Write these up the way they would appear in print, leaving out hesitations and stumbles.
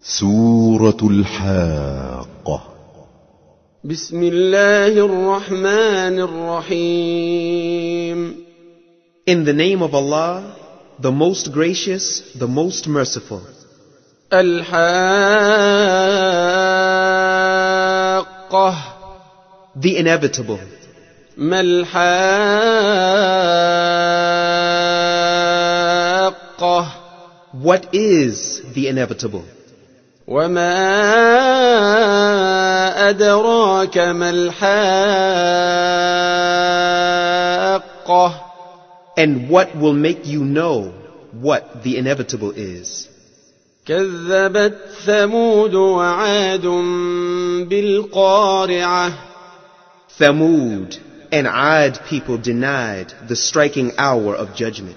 سورة الحاقة. بسم الله الرحمن الرحيم. In the name of Allah, the most gracious, the most merciful. الحاقة. The inevitable. ما الحاقة. What is the inevitable? وما أدراك ما الحاقة. And what will make you know what the inevitable is? كذبت ثمود وعاد بالقارعة. Thamud and Ad people denied the striking hour of judgment.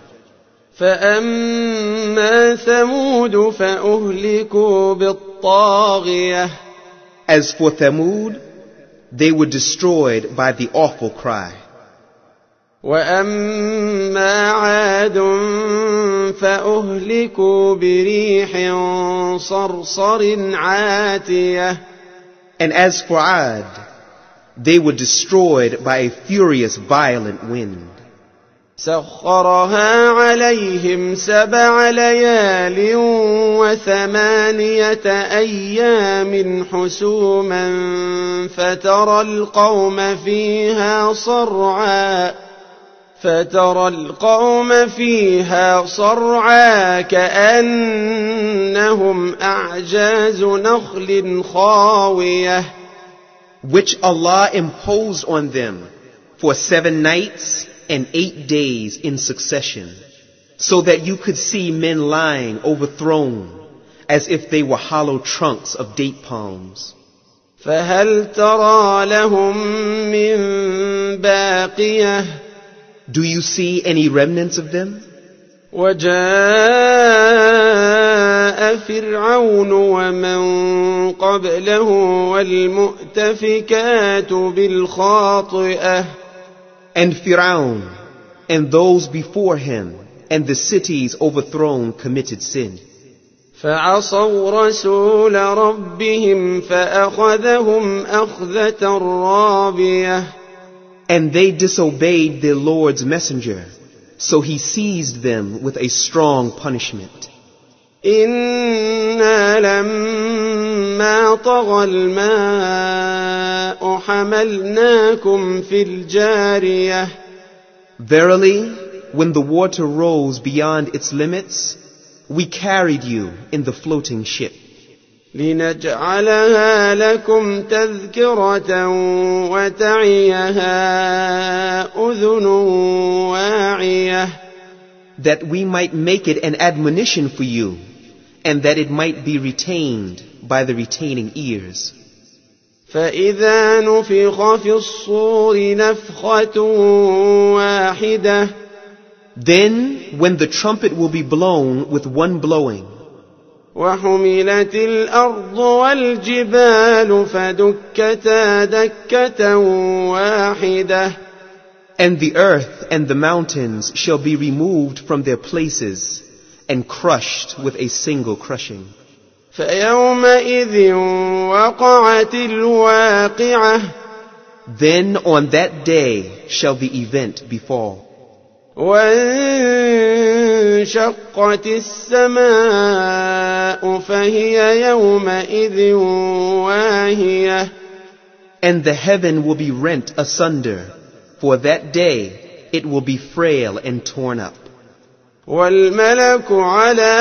فأما ثمود فأهلكوا بالطاغية. As for Thamud, they were destroyed by the awful cry. وأما عاد فأهلكوا بريح صرصر عاتية. And as for Ad, they were destroyed by a furious, violent wind. سخرها عليهم 7 ليال و8 أيام حسوما فترى القوم فيها صرعى كأنهم أعجاز نخل خاوية. Which Allah imposed on them for 7 nights and 8 days in succession, so that you could see men lying overthrown as if they were hollow trunks of date palms. فهل ترى لهم من باقية. Do you see any remnants of them? وجاء فرعون ومن قبله والمؤتفكات بالخاطئة. And Fir'aun and those before him and the cities overthrown committed sin. فعصوا رسول ربهم فأخذهم أخذة رابية. And they disobeyed their Lord's messenger, so he seized them with a strong punishment. إنا لما طغى الماء حملناكم في الجارية. Verily, when the water rose beyond its limits, we carried you in the floating ship. لنجعلها لكم تذكرة وتعيها أذن واعية. That we might make it an admonition for you, and that it might be retained by the retaining ears. فإذا نفخ في الصور نفخة واحدة. Then, when the trumpet will be blown with one blowing, وحملت الأرض والجبال فدكتا دكة واحدة. and the earth and the mountains shall be removed from their places and crushed with a single crushing. فيومئذ وقعت الواقعة. Then on that day shall the event befall. وانشقت السماء فهي يومئذ واهية. And the heaven will be rent asunder. For that day it will be frail and torn up. والملك على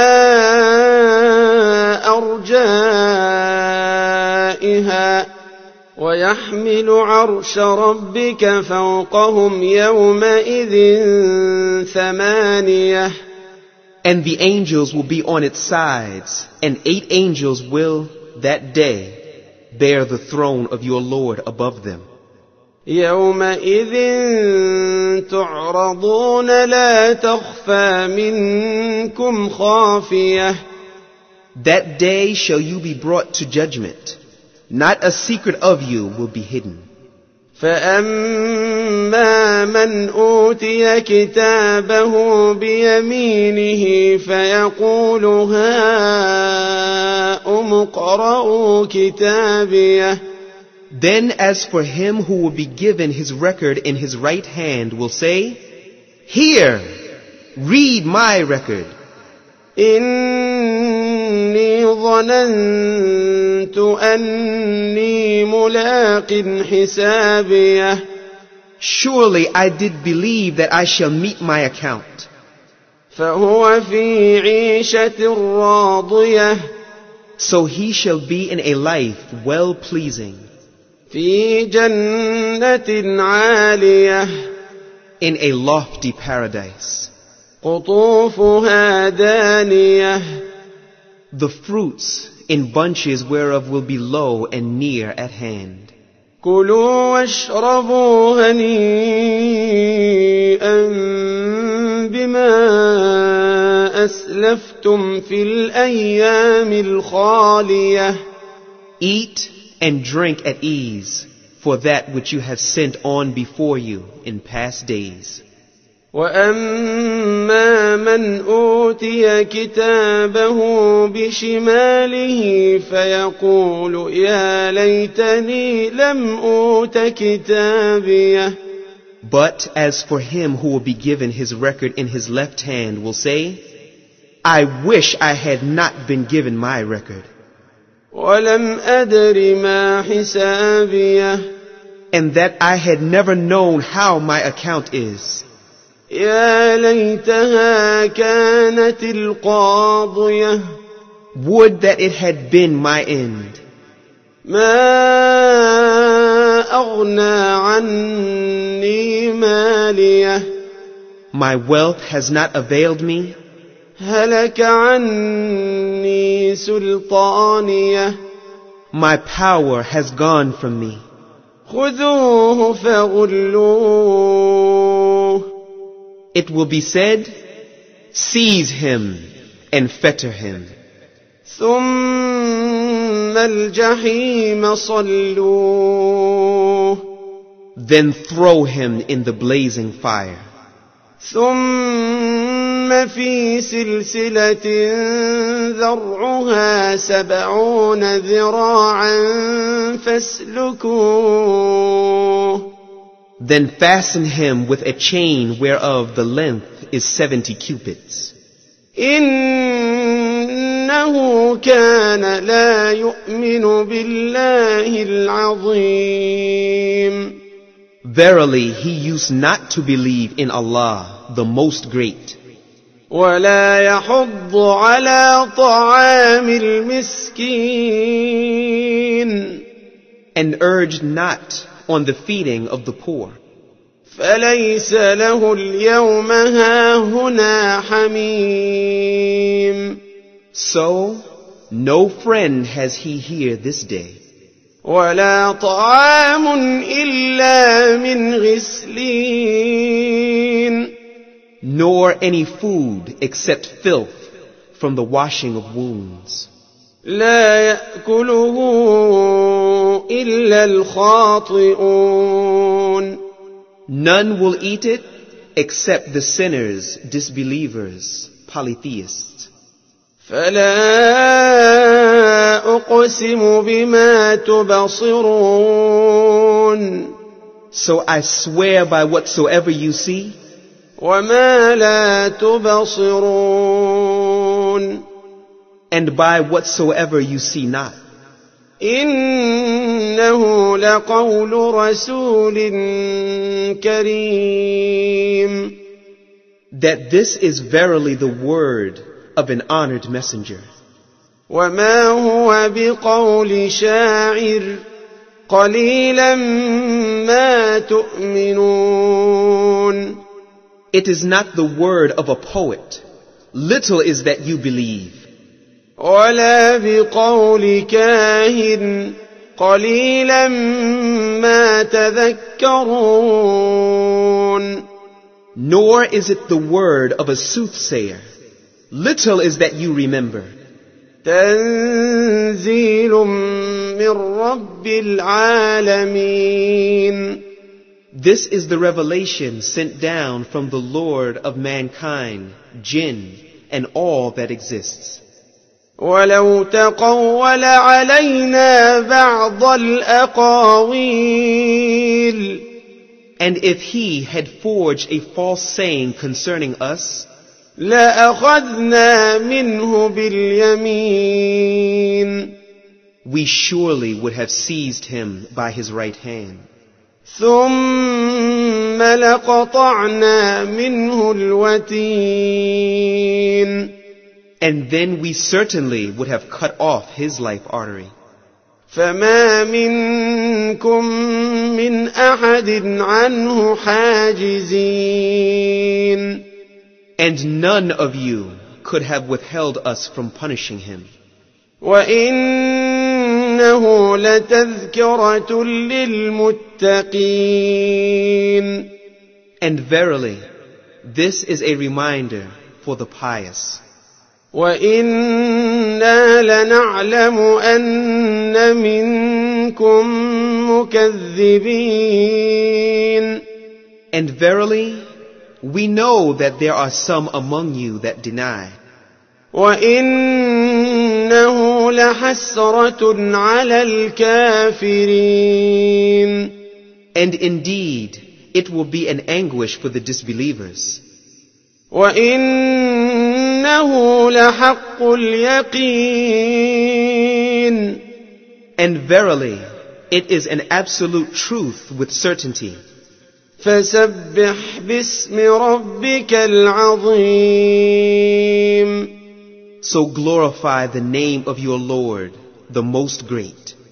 أرجائها ويحمل عرش ربك فوقهم يومئذ 8. And the angels will be on its sides, and 8 angels will that day bear the throne of your Lord above them. يومئذ تعرضون لا تخفى منكم خافية. That day shall you be brought to judgment. Not a secret of you will be hidden. فأما من أوتي كتابه بيمينه فيقول هاؤم اقرءوا كتابيه. Then as for him who will be given his record in his right hand will say, Here, read my record. إني ظننت أني ملاق حسابيه. Surely I did believe that I shall meet my account. فهو في عيشة راضية. So he shall be in a life well-pleasing. في جنة عالية. In a lofty paradise. قطوفها دانية. The fruits in bunches whereof will be low and near at hand. كلوا واشربوا هنيئا بما أسلفتم في الأيام الخالية. Eat and drink at ease for that which you have sent on before you in past days. وأما من أوتي كتابه بشماله فيقول يا ليتني لم أوت كتابيه. But as for him who will be given his record in his left hand will say, I wish I had not been given my record. ولم أدر ما حسابيه. And that I had never known how my account is. يا ليتها كانت القاضية. Would that it had been my end. ما أغنى عني ماليه. My wealth has not availed me. هلك عني سلطانيه. My power has gone from me. خذوه فغلوه. It will be said, seize him and fetter him. ثم الجحيم صلوه. Then throw him in the blazing fire. ثم في سلسلة ذرعها 70 ذراعا فاسلكوه. Then fasten him with a chain whereof the length is 70 cubits. إنه كان لا يؤمن بالله العظيم. Verily, he used not to believe in Allah, the Most Great. ولا يحض على طعام المسكين. And urged not on the feeding of the poor. فليس له اليوم هاهنا حميم. So, no friend has he here this day. ولا طعام إلا من غسلين. Nor any food except filth from the washing of wounds. لا يأكله إلا الخاطئون. None will eat it except the sinners, disbelievers, polytheists. فلا أقسم بما تبصرون. So I swear by whatsoever you see. وما لا تبصرون. And by whatsoever you see not. إنه لقول رسول كريم. That this is verily the word of an honored messenger. وما هو بقول شاعر قليلا ما تؤمنون. It is not the word of a poet. Little is that you believe. ولا بقول كاهن قليلا ما تذكرون. Nor is it the word of a soothsayer. Little is that you remember. تنزيل من رب العالمين. This is the revelation sent down from the Lord of mankind, jinn, and all that exists. ولو تقول علينا بعض الأقاويل And if he had forged a false saying concerning us, لأخذنا منه باليمين we surely would have seized him by his right hand. ثم لقطعنا منه الوتين And then we certainly would have cut off his life artery. فما منكم من أحد عنه حاجزين And none of you could have withheld us from punishing him. وإنه لتذكرة للمتقين And verily, this is a reminder for the pious. وإنا لنعلم أن منكم مكذبين And verily, we know that there are some among you that deny. وإنه لحسرة على الكافرين And indeed, it will be an anguish for the disbelievers. وإنه لحق اليقين And verily, it is an absolute truth with certainty. فسبح باسم ربك العظيم So glorify the name of your Lord, the Most Great.